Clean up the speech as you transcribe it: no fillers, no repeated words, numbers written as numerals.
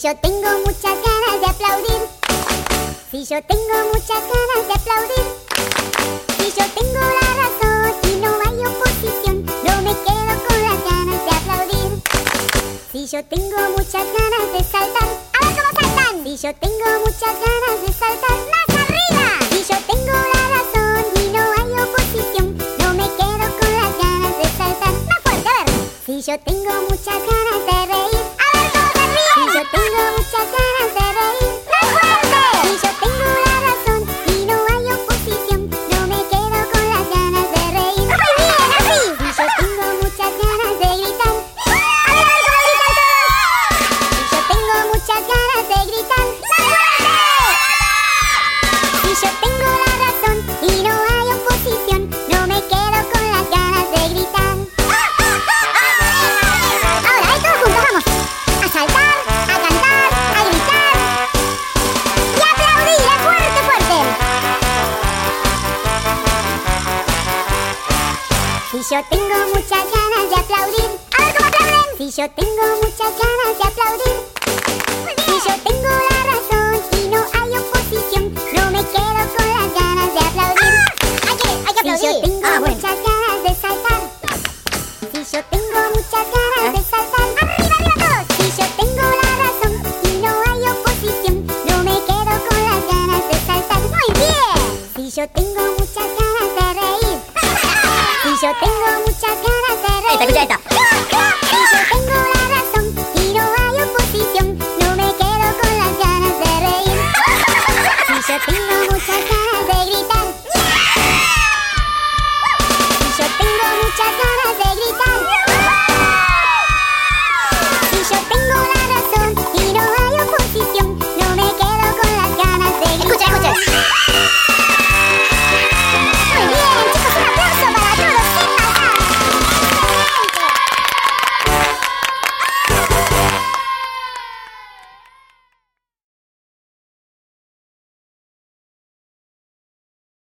yo tengo muchas ganas de aplaudir, si yo tengo muchas ganas de aplaudir, si yo tengo la razón y no hay oposición, no me quedo con las ganas de aplaudir. Si yo tengo muchas ganas de saltar, a ver cómo saltan. Si yo tengo muchas ganas de saltar, más arriba. Si yo tengo la razón y no hay oposición, no me quedo con las ganas de saltar, más fuerte, a ver. Si yo tengo muchas ganas de reír, a ver cómo se ríe. Si yo tengo muchas ganas de reír, más fuerte. Si yo tengo la razón y no hay oposición, no me quedo con las ganas de reír. ¡Muy bien, así! Si yo tengo muchas ganas de gritar, a ver cómo gritan todos. Si yo tengo muchas ganas de gritar, ¡más fuerte! Si yo tengo la razón y no hay oposición, no me quedo con las ganas de gritar. Ahora, todos juntos, vamos a saltar, a cantar, a gritar y a aplaudir, fuerte, fuerte. Si yo tengo muchas ganas de aplaudir, a ver cómo aplauden. Si yo tengo muchas ganas de aplaudir, si yo tengo la razón y no hay oposición, no me quedo con las ganas de aplaudir. Hay que aplaudir. Si yo tengo muchas ganas de saltar, si yo tengo muchas ganas de saltar, arriba, arriba todos. Si yo tengo la razón y no hay oposición, no me quedo con las ganas de saltar. Muy bien. Si yo tengo muchas ganas de reír, si yo tengo muchas ganas de reír, Escucha esta. si yo tengo la razón y no hay oposición, no me quedo con las ganas de reír. Si yo tengo muchas ganas de gritar, si yo tengo muchas ganas